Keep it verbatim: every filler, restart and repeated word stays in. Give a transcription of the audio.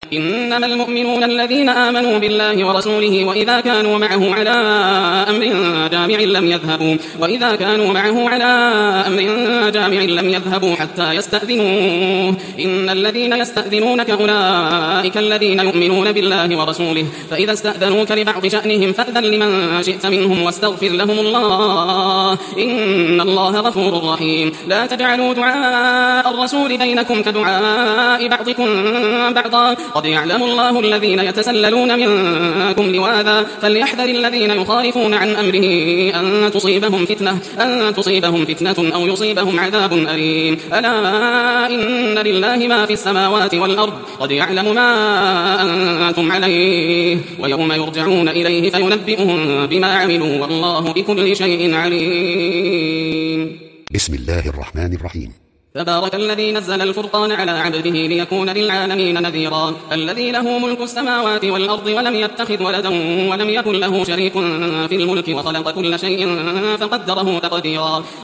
إنما المؤمنون الذين آمنوا بالله ورسوله وإذا كانوا معه على أمر جامع لم يذهبوا وإذا كانوا معه على أمر جامع لم يذهبوا حتى يستأذنوه إن الذين يستأذنونك أولئك الذين يؤمنون بالله ورسوله فإذا استأذنوك لبعض شأنهم فأذن لمن شئت منهم واستغفر لهم الله إن الله غفور رحيم لا تجعلوا دعاء الرسول بينكم كدعاء بعضكم بعضا قد يعلم الله الذين يتسللون منكم لواذا فليحذر الذين يخالفون عن أمره أن تصيبهم فتنة أن تصيبهم فتنة أو يصيبهم عذاب أليم ألا إن لله ما في السماوات والأرض قد يعلم ما أنتم عليه ويوم يرجعون إليه فينبئهم بما عملوا والله بكل شيء عليم. بسم الله الرحمن الرحيم. تبارك الذي نزل الفرقان على عبده ليكون للعالمين نذيرا الذي له ملك السماوات والأرض ولم يتخذ ولدا ولم يكن له شريك في الملك وخلق كل شيء فقدره تقديرا.